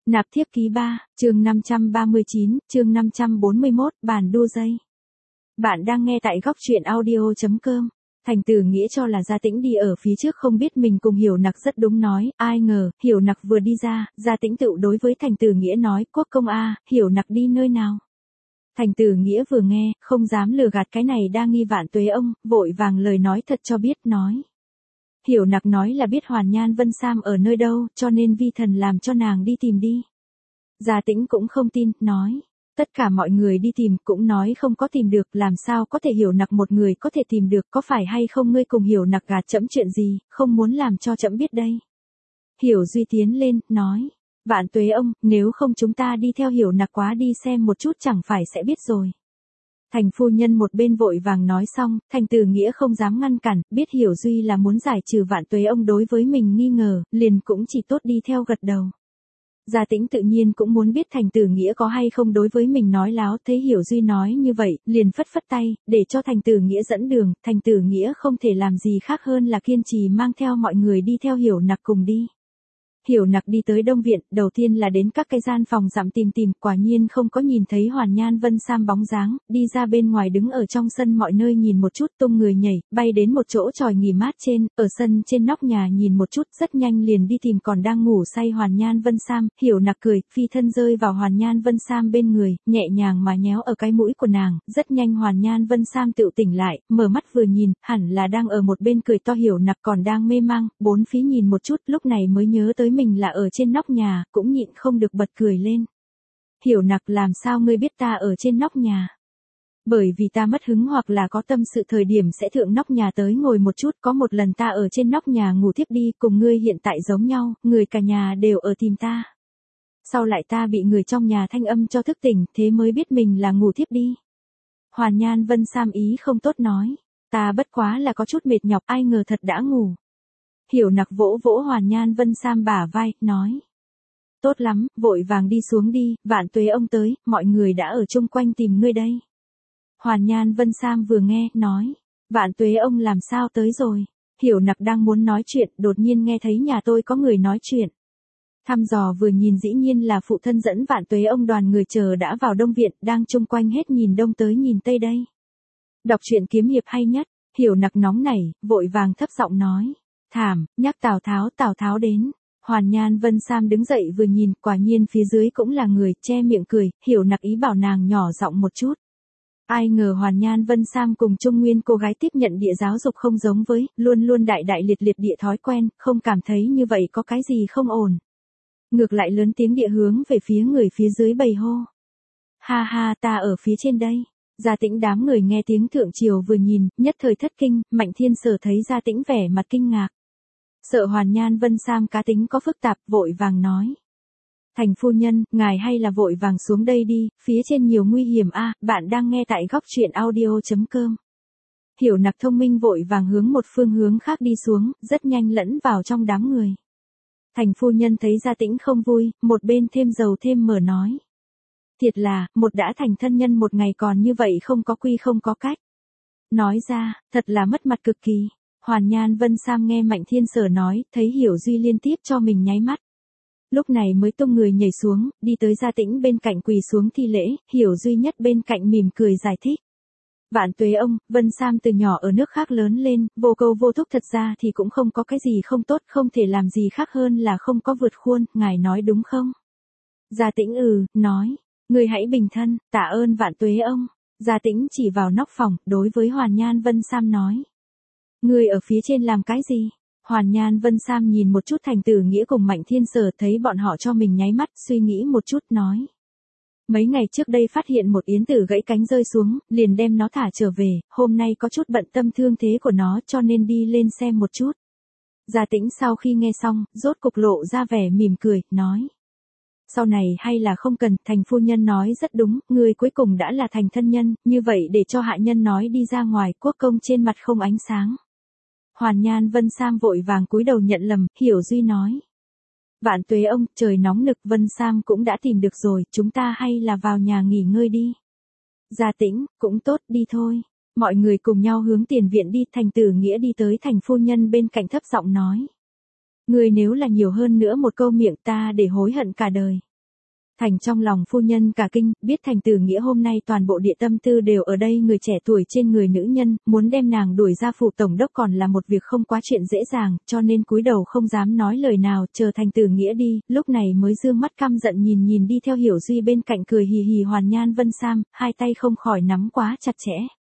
Nạp thiếp ký 3, chương 539, chương 541, bàn đua dây. Bạn đang nghe tại góc truyện audio.com. Thành Tử Nghĩa cho là Gia Tĩnh đi ở phía trước không biết mình cùng Hiểu Nặc rất đúng nói, ai ngờ, Hiểu Nặc vừa đi ra, Gia Tĩnh tự đối với Thành Tử Nghĩa nói, Quốc công a, Hiểu Nặc đi nơi nào. Thành Tử Nghĩa vừa nghe, không dám lừa gạt cái này đa nghi vạn tuế ông, vội vàng lời nói thật cho biết nói. Hiểu Nặc nói là biết Hoàn Nhan Vân Sam ở nơi đâu, cho nên vi thần làm cho nàng đi tìm đi. Gia Tĩnh cũng không tin, nói. Tất cả mọi người đi tìm, cũng nói không có tìm được, làm sao có thể Hiểu Nặc một người có thể tìm được, có phải hay không ngươi cùng Hiểu Nặc gạt trẫm chuyện gì, không muốn làm cho trẫm biết đây. Hiểu Duy tiến lên, nói. Vạn tuế ông, nếu không chúng ta đi theo Hiểu Nặc quá đi xem một chút chẳng phải sẽ biết rồi. Thành phu nhân một bên vội vàng nói xong, Thành Tử Nghĩa không dám ngăn cản, biết Hiểu Duy là muốn giải trừ vạn tuế ông đối với mình nghi ngờ, liền cũng chỉ tốt đi theo gật đầu. Gia Tĩnh tự nhiên cũng muốn biết Thành Tử Nghĩa có hay không đối với mình nói láo, thấy Hiểu Duy nói như vậy, liền phất phất tay, để cho Thành Tử Nghĩa dẫn đường, Thành Tử Nghĩa không thể làm gì khác hơn là kiên trì mang theo mọi người đi theo Hiểu Nặc cùng đi. Hiểu Nặc đi tới Đông Viện, đầu tiên là đến các cái gian phòng dặm tìm, quả nhiên không có nhìn thấy Hoàn Nhan Vân Sam bóng dáng, đi ra bên ngoài đứng ở trong sân mọi nơi nhìn một chút, tung người nhảy, bay đến một chỗ tròi nghỉ mát trên, ở sân trên nóc nhà nhìn một chút, rất nhanh liền đi tìm còn đang ngủ say Hoàn Nhan Vân Sam, Hiểu Nặc cười, phi thân rơi vào Hoàn Nhan Vân Sam bên người, nhẹ nhàng mà nhéo ở cái mũi của nàng, rất nhanh Hoàn Nhan Vân Sam tựu tỉnh lại, mở mắt vừa nhìn, hẳn là đang ở một bên cười to. Hiểu Nặc còn đang mê mang, bốn phía nhìn một chút, lúc này mới nhớ tới mình là ở trên nóc nhà, cũng nhịn không được bật cười lên. Hiểu Nặc, làm sao ngươi biết ta ở trên nóc nhà? Bởi vì ta mất hứng hoặc là có tâm sự thời điểm sẽ thượng nóc nhà tới ngồi một chút, có một lần ta ở trên nóc nhà ngủ thiếp đi, cùng ngươi hiện tại giống nhau, người cả nhà đều ở tìm ta. Sau lại ta bị người trong nhà thanh âm cho thức tỉnh, thế mới biết mình là ngủ thiếp đi. Hoàn Nhan Vân Sam ý không tốt nói, ta bất quá là có chút mệt nhọc, ai ngờ thật đã ngủ. Hiểu Nặc vỗ vỗ Hoàn Nhan Vân Sam bả vai, nói. Tốt lắm, vội vàng đi xuống đi, vạn tuế ông tới, mọi người đã ở chung quanh tìm ngươi đây. Hoàn Nhan Vân Sam vừa nghe, nói. Vạn tuế ông làm sao tới rồi? Hiểu Nặc đang muốn nói chuyện, đột nhiên nghe thấy nhà tôi có người nói chuyện. Thăm dò vừa nhìn dĩ nhiên là phụ thân dẫn vạn tuế ông đoàn người chờ đã vào Đông Viện, đang chung quanh hết nhìn đông tới nhìn tây đây. Đọc truyện kiếm hiệp hay nhất, Hiểu Nặc nóng nảy, vội vàng thấp giọng nói. Thảm, nhắc Tào Tháo đến. Hoàn Nhan Vân Sam đứng dậy vừa nhìn, quả nhiên phía dưới cũng là người, che miệng cười, Hiểu Nặc ý bảo nàng nhỏ giọng một chút. Ai ngờ Hoàn Nhan Vân Sam cùng Trung Nguyên cô gái tiếp nhận địa giáo dục không giống với, luôn luôn đại liệt địa thói quen, không cảm thấy như vậy có cái gì không ổn. Ngược lại lớn tiếng địa hướng về phía người phía dưới bầy hô. Ha ha, ta ở phía trên đây. Gia Tĩnh đám người nghe tiếng thượng triều vừa nhìn, nhất thời thất kinh, Mạnh Thiên Sở thấy Gia Tĩnh vẻ mặt kinh ngạc. Sợ Hoàn Nhan Vân Sam cá tính có phức tạp, vội vàng nói. Thành phu nhân, ngài hay là vội vàng xuống đây đi, phía trên nhiều nguy hiểm a. Bạn đang nghe tại góc truyện audio.com. Hiểu Nặc thông minh vội vàng hướng một phương hướng khác đi xuống, rất nhanh lẫn vào trong đám người. Thành phu nhân thấy Gia Tĩnh không vui, một bên thêm dầu thêm mỡ nói. Thiệt là, một đã thành thân nhân một ngày còn như vậy không có quy không có cách. Nói ra, thật là mất mặt cực kỳ. Hoàn Nhan Vân Sam nghe Mạnh Thiên Sở nói, thấy Hiểu Duy liên tiếp cho mình nháy mắt. Lúc này mới tung người nhảy xuống, đi tới Gia Tĩnh bên cạnh quỳ xuống thi lễ, Hiểu Duy nhất bên cạnh mỉm cười giải thích. Vạn tuế ông, Vân Sam từ nhỏ ở nước khác lớn lên, vô câu vô thúc, thật ra thì cũng không có cái gì không tốt, không thể làm gì khác hơn là không có vượt khuôn, ngài nói đúng không? Gia Tĩnh nói, người hãy bình thân, tạ ơn vạn tuế ông. Gia Tĩnh chỉ vào nóc phòng, đối với Hoàn Nhan Vân Sam nói. Người ở phía trên làm cái gì? Hoàn Nhan Vân Sam nhìn một chút Thành Tử Nghĩa cùng Mạnh Thiên Sở, thấy bọn họ cho mình nháy mắt, suy nghĩ một chút, nói. Mấy ngày trước đây phát hiện một yến tử gãy cánh rơi xuống, liền đem nó thả trở về, hôm nay có chút bận tâm thương thế của nó cho nên đi lên xem một chút. Gia Tĩnh sau khi nghe xong, rốt cục lộ ra vẻ mỉm cười, nói. Sau này hay là không cần, Thành phu nhân nói rất đúng, người cuối cùng đã là thành thân nhân, như vậy để cho hạ nhân nói đi ra ngoài, quốc công trên mặt không ánh sáng. Hoàn Nhan Vân Sam vội vàng cúi đầu nhận lầm, Hiểu Duy nói. Vạn tuế ông, trời nóng nực, Vân Sam cũng đã tìm được rồi, chúng ta hay là vào nhà nghỉ ngơi đi. Gia Tĩnh, cũng tốt, đi thôi. Mọi người cùng nhau hướng tiền viện đi, Thành Tử Nghĩa đi tới Thành phu nhân bên cạnh thấp giọng nói. Người nếu là nhiều hơn nữa một câu miệng ta để hối hận cả đời. Thành trong lòng phu nhân cả kinh, biết Thành Tử Nghĩa hôm nay toàn bộ địa tâm tư đều ở đây người trẻ tuổi trên người nữ nhân, muốn đem nàng đuổi ra phủ tổng đốc còn là một việc không quá chuyện dễ dàng, cho nên cúi đầu không dám nói lời nào, chờ Thành Tử Nghĩa đi, lúc này mới dương mắt căm giận nhìn đi theo Hiểu Duy bên cạnh cười hì hì Hoàn Nhan Vân Sam, hai tay không khỏi nắm quá chặt chẽ.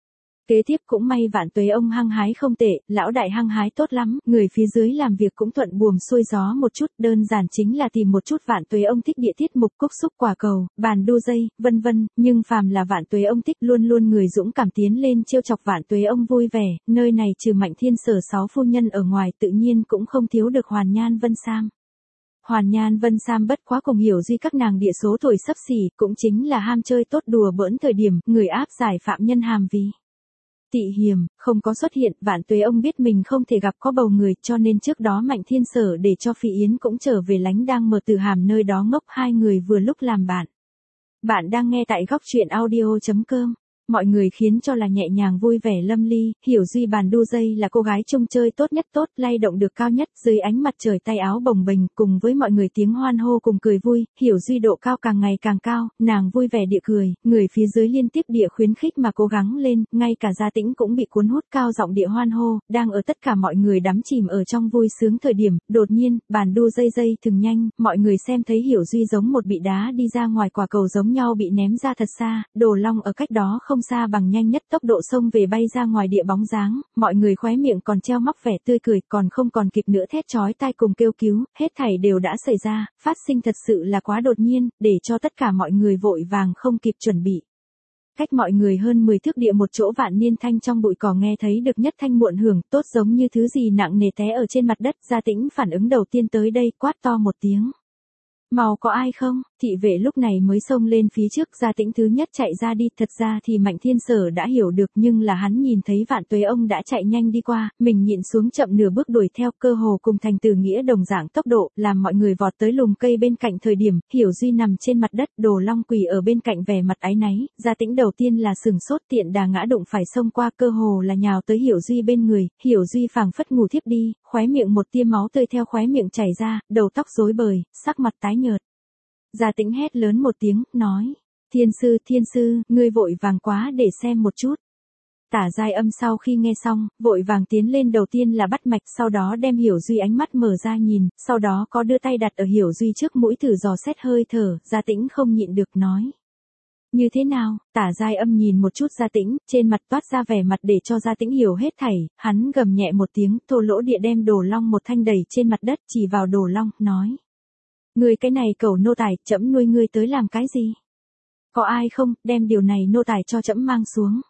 Kế tiếp cũng may Vạn Tuế ông hăng hái không tệ, lão đại hăng hái tốt lắm, người phía dưới làm việc cũng thuận buồm xuôi gió một chút, đơn giản chính là tìm một chút Vạn Tuế ông thích địa tiết mục cúc xúc quả cầu, bàn đu dây, vân vân, nhưng phàm là Vạn Tuế ông thích luôn luôn người dũng cảm tiến lên trêu chọc Vạn Tuế ông vui vẻ, nơi này trừ Mạnh Thiên Sở 6 phu nhân ở ngoài tự nhiên cũng không thiếu được Hoàn Nhan Vân Sam. Hoàn Nhan Vân Sam bất quá cùng Hiểu Duy các nàng địa số tuổi sắp xỉ, cũng chính là ham chơi tốt đùa bỡn thời điểm, người áp giải phạm nhân hàm vì Tị Hiềm, không có xuất hiện, Vạn Tuế ông biết mình không thể gặp có bầu người, cho nên trước đó Mạnh Thiên Sở để cho Phỉ Yến cũng trở về lánh đang mở Từ Hàm nơi đó ngốc, hai người vừa lúc làm bạn. Bạn đang nghe tại góc truyện audio.com. Mọi người khiến cho là nhẹ nhàng vui vẻ lâm ly, Hiểu Duy bàn đu dây là cô gái chung chơi tốt nhất tốt, lay động được cao nhất, dưới ánh mặt trời tay áo bồng bềnh, cùng với mọi người tiếng hoan hô cùng cười vui, Hiểu Duy độ cao càng ngày càng cao, nàng vui vẻ địa cười, người phía dưới liên tiếp địa khuyến khích mà cố gắng lên, ngay cả Gia Tĩnh cũng bị cuốn hút cao giọng địa hoan hô, đang ở tất cả mọi người đắm chìm ở trong vui sướng thời điểm, đột nhiên, bàn đu dây thừng nhanh, mọi người xem thấy Hiểu Duy giống một bị đá đi ra ngoài quả cầu giống nhau bị ném ra thật xa, Đồ Long ở cách đó không xa bằng nhanh nhất tốc độ xông về bay ra ngoài địa bóng dáng, mọi người khóe miệng còn treo móc vẻ tươi cười, còn không còn kịp nữa thét chói tai cùng kêu cứu, hết thảy đều đã xảy ra, phát sinh thật sự là quá đột nhiên, để cho tất cả mọi người vội vàng không kịp chuẩn bị. Cách mọi người hơn 10 thước địa một chỗ Vạn Niên Thanh trong bụi cỏ nghe thấy được nhất thanh muộn hưởng, tốt giống như thứ gì nặng nề té ở trên mặt đất, Gia Tĩnh phản ứng đầu tiên tới đây, quát to một tiếng. Mau có ai không? Thị vệ lúc này mới xông lên phía trước, Gia Tĩnh thứ nhất chạy ra đi, thật ra thì Mạnh Thiên Sở đã hiểu được nhưng là hắn nhìn thấy Vạn Tuế ông đã chạy nhanh đi qua, mình nhịn xuống chậm nửa bước đuổi theo, cơ hồ cùng Thành Tử Nghĩa đồng dạng tốc độ, làm mọi người vọt tới lùm cây bên cạnh thời điểm, Hiểu Duy nằm trên mặt đất, Đồ Long quỳ ở bên cạnh vẻ mặt áy náy, Gia Tĩnh đầu tiên là sừng sốt tiện đà ngã đụng phải xông qua, cơ hồ là nhào tới Hiểu Duy bên người, Hiểu Duy phảng phất ngủ thiếp đi, khóe miệng một tia máu tươi theo khóe miệng chảy ra, đầu tóc rối bời, sắc mặt tái nhợt. Gia Tĩnh hét lớn một tiếng, nói, thiên sư, ngươi vội vàng quá để xem một chút. Tả Giai Âm sau khi nghe xong, vội vàng tiến lên đầu tiên là bắt mạch, sau đó đem Hiểu Duy ánh mắt mở ra nhìn, sau đó có đưa tay đặt ở Hiểu Duy trước mũi thử dò xét hơi thở, Gia Tĩnh không nhịn được nói. Như thế nào? Tả Giai Âm nhìn một chút Gia Tĩnh, trên mặt toát ra vẻ mặt để cho Gia Tĩnh hiểu hết thảy, hắn gầm nhẹ một tiếng, thô lỗ địa đem Đồ Long một thanh đẩy trên mặt đất, chỉ vào Đồ Long, nói. Ngươi cái này cẩu nô tài, trẫm nuôi ngươi tới làm cái gì? Có ai không, đem điều này nô tài cho trẫm mang xuống.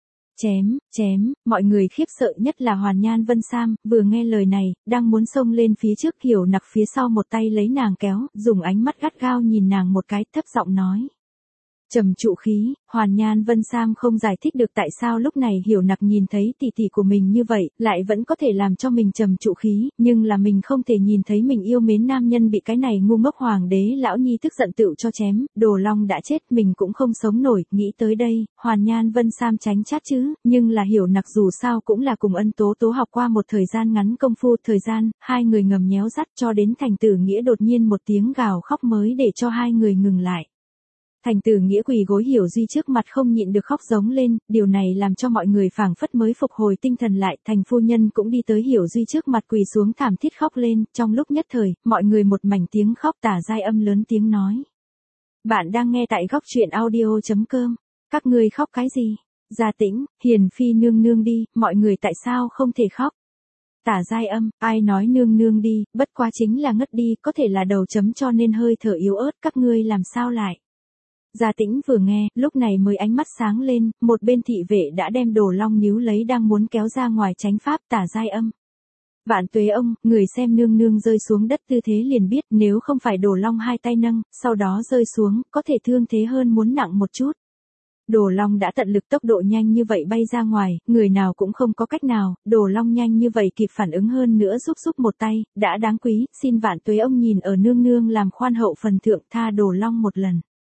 Chém, mọi người khiếp sợ nhất là Hoàn Nhan Vân Sam, vừa nghe lời này, đang muốn xông lên phía trước, Hiểu Nặc phía sau một tay lấy nàng kéo, dùng ánh mắt gắt gao nhìn nàng một cái, thấp giọng nói. Trầm trụ khí, Hoàn Nhan Vân Sam không giải thích được tại sao lúc này Hiểu Nặc nhìn thấy tỷ tỷ của mình như vậy, lại vẫn có thể làm cho mình trầm trụ khí, nhưng là mình không thể nhìn thấy mình yêu mến nam nhân bị cái này ngu ngốc hoàng đế lão nhi tức giận tựu cho chém, Đồ Long đã chết mình cũng không sống nổi, nghĩ tới đây, Hoàn Nhan Vân Sam tránh chát chứ, nhưng là Hiểu Nặc dù sao cũng là cùng Ân Tố Tố học qua một thời gian ngắn công phu thời gian, hai người ngầm nhéo dắt cho đến Thành Tử Nghĩa đột nhiên một tiếng gào khóc mới để cho hai người ngừng lại. Thành Tử Nghĩa quỳ gối Hiểu Duy trước mặt không nhịn được khóc giống lên, điều này làm cho mọi người phảng phất mới phục hồi tinh thần lại, Thành phu nhân cũng đi tới Hiểu Duy trước mặt quỳ xuống thảm thiết khóc lên, trong lúc nhất thời, mọi người một mảnh tiếng khóc. Tả Giai Âm lớn tiếng nói. Bạn đang nghe tại góc truyện audio.com, các ngươi khóc cái gì? Gia Tĩnh, Hiền Phi nương nương đi, mọi người tại sao không thể khóc? Tả Giai Âm, ai nói nương nương đi, bất quá chính là ngất đi, có thể là đầu chấm cho nên hơi thở yếu ớt, các ngươi làm sao lại? Gia Tĩnh vừa nghe, lúc này mới ánh mắt sáng lên, một bên thị vệ đã đem Đồ Long níu lấy đang muốn kéo ra ngoài tránh pháp. Tả Giai Âm. Vạn Tuế ông, người xem nương nương rơi xuống đất tư thế liền biết, nếu không phải Đồ Long hai tay nâng, sau đó rơi xuống, có thể thương thế hơn muốn nặng một chút. Đồ Long đã tận lực tốc độ nhanh như vậy bay ra ngoài, người nào cũng không có cách nào, Đồ Long nhanh như vậy kịp phản ứng hơn nữa giúp một tay, đã đáng quý, xin Vạn Tuế ông nhìn ở nương nương làm khoan hậu phần thượng tha Đồ Long một lần.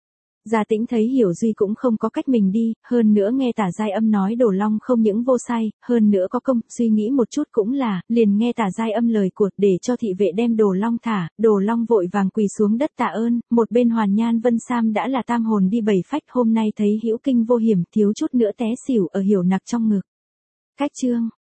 Gia Tĩnh thấy Hiểu Duy cũng không có cách mình đi, hơn nữa nghe Tả Giai Âm nói Đồ Long không những vô sai, hơn nữa có công, suy nghĩ một chút cũng là, liền nghe Tả Giai Âm lời của, để cho thị vệ đem Đồ Long thả, Đồ Long vội vàng quỳ xuống đất tạ ơn, một bên Hoàn Nhan Vân Sam đã là tam hồn đi bảy phách, hôm nay thấy hữu kinh vô hiểm, thiếu chút nữa té xỉu ở Hiểu Nặc trong ngực. Cách chương